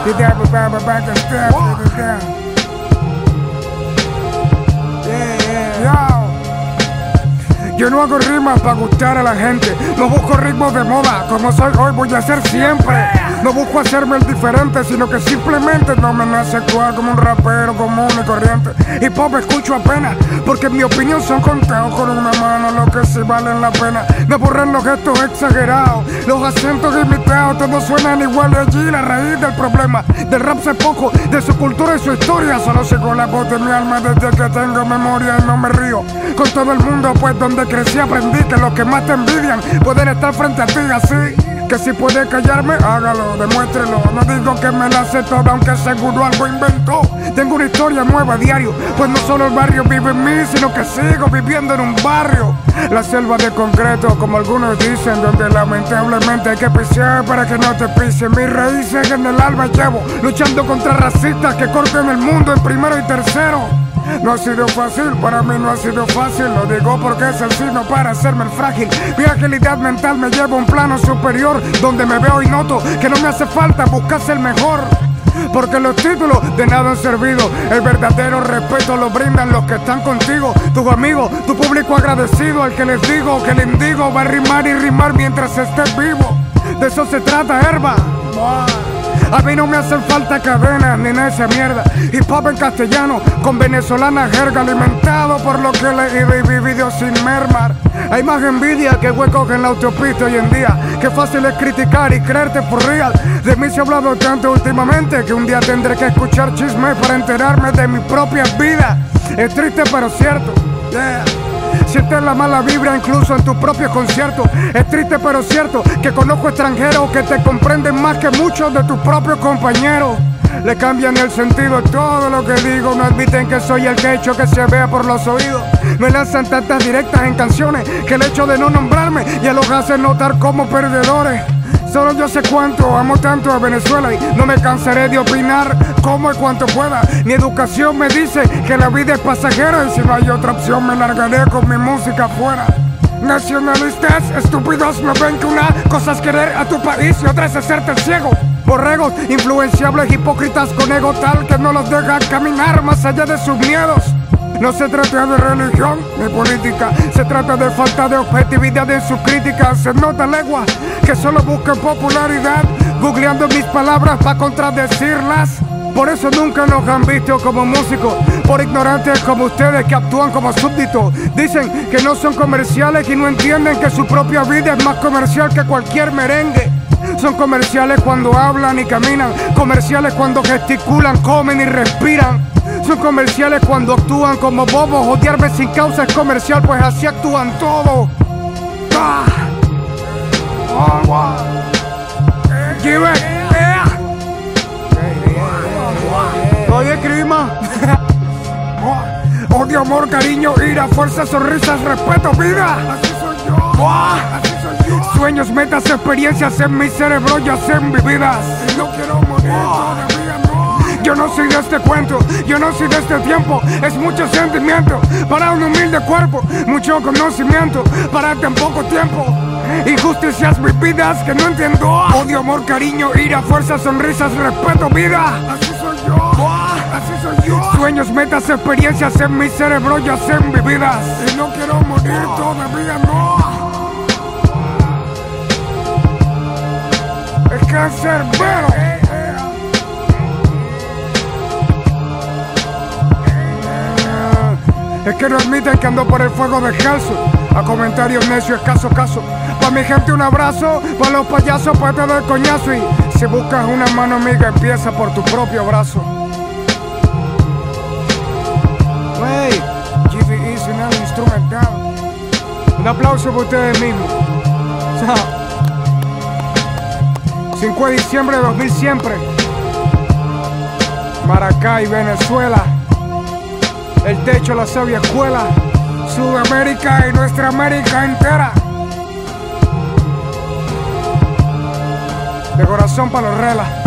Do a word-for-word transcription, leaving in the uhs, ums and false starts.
Get down, get down, get down, get down, get down. Yeah, yeah. Yo. Yo no hago rimas para gustar a la gente. No busco ritmos de moda. Como soy hoy voy a ser siempre. No busco hacerme el diferente, sino que simplemente no me nace actuar como un rapero común y corriente. Hip hop escucho apenas, porque en mi opinión son contados con una mano lo que sí valen la pena. Me aburren los gestos exagerados, los acentos imitados, todos suenan igual y allí la raíz del problema. Del rap sé poco, de su cultura y su historia. Solo sigo la voz de mi alma desde que tengo memoria y no me río. Con todo el mundo, pues donde crecí aprendí que los que más te envidian pueden estar frente a ti así. Que si puede callarme, hágalo, demuéstrelo. No digo que me la sé toda, aunque seguro algo inventó. Tengo una historia nueva a diario, pues no solo el barrio vive en mí, sino que sigo viviendo en un barrio. La selva de concreto, como algunos dicen, donde lamentablemente hay que pisear para que no te pisen. Mis raíces en el alma llevo, luchando contra racistas que corten el mundo en primero y tercero. No ha sido fácil, para mí no ha sido fácil. Lo digo porque es así, no para hacerme el frágil. Mi agilidad mental me lleva a un plano superior, donde me veo y noto que no me hace falta buscar ser mejor. Porque los títulos de nada han servido. El verdadero respeto lo brindan los que están contigo. Tus amigos, tu público agradecido. Al que les digo que el indigo va a rimar y rimar mientras esté vivo. De eso se trata, herba. A mí no me hacen falta cadenas ni nada de esa mierda. Hip hop en castellano, con venezolana jerga, alimentado por lo que he leído y vivido sin mermar. Hay más envidia que huecos en la autopista hoy en día. Qué fácil es criticar y creerte por real. De mí se ha hablado tanto últimamente que un día tendré que escuchar chismes para enterarme de mi propia vida. Es triste pero cierto. Yeah. Sientes la mala vibra incluso en tus propios conciertos. Es triste pero cierto que conozco extranjeros que te comprenden más que muchos de tus propios compañeros. Le cambian el sentido a todo lo que digo. No admiten que soy el que he hecho que se vea por los oídos. Me lanzan tantas directas en canciones que el hecho de no nombrarme ya los hace notar como perdedores. Solo yo sé cuánto, amo tanto a Venezuela y no me cansaré de opinar como y cuanto pueda. Mi educación me dice que la vida es pasajera y si no hay otra opción me largaré con mi música afuera. Nacionalistas estúpidos no ven que una cosa es querer a tu país y otra es hacerte el ciego. Borregos influenciables, hipócritas con ego tal que no los deja caminar más allá de sus miedos. No se trata de religión ni política, se trata de falta de objetividad en sus críticas. Se nota legua que solo buscan popularidad, googleando mis palabras para contradecirlas. Por eso nunca nos han visto como músicos, por ignorantes como ustedes que actúan como súbditos. Dicen que no son comerciales y no entienden que su propia vida es más comercial que cualquier merengue. Son comerciales cuando hablan y caminan, comerciales cuando gesticulan, comen y respiran. Son comerciales cuando actúan como bobos. Odiarme sin causa es comercial, pues así actúan todos. Ah. Oh, wow. Give it. Yeah. Oye, Crima. Odio, amor, cariño, ira, fuerza, sonrisas, respeto, vida. Así soy yo. Wow. Así soy yo. Sueños, metas, experiencias en mi cerebro ya sean vividas. Y no quiero morir todavía, no. Yo no soy de este cuento, yo no soy de este tiempo. Es mucho sentimiento para un humilde cuerpo, mucho conocimiento para tan poco tiempo. Injusticias vividas que no entiendo. Odio, amor, cariño, ira, fuerza, sonrisas, respeto, vida. Así soy yo, así soy yo. Sueños, metas, experiencias en mi cerebro ya sean vividas. Y no quiero morir todavía, no. Es cancerbero. Es que no admiten que ando por el fuego descalzo. A comentarios necios, caso caso. Pa' mi gente un abrazo, pa' los payasos pa' te doy coñazo. Y si buscas una mano amiga empieza por tu propio brazo. Wey, G V Easy en el instrumental. Un aplauso por ustedes mismos. cinco de diciembre de dos mil siempre. Maracay, Venezuela. El techo, la sabia escuela, Sudamérica y nuestra América entera. De corazón para los relas.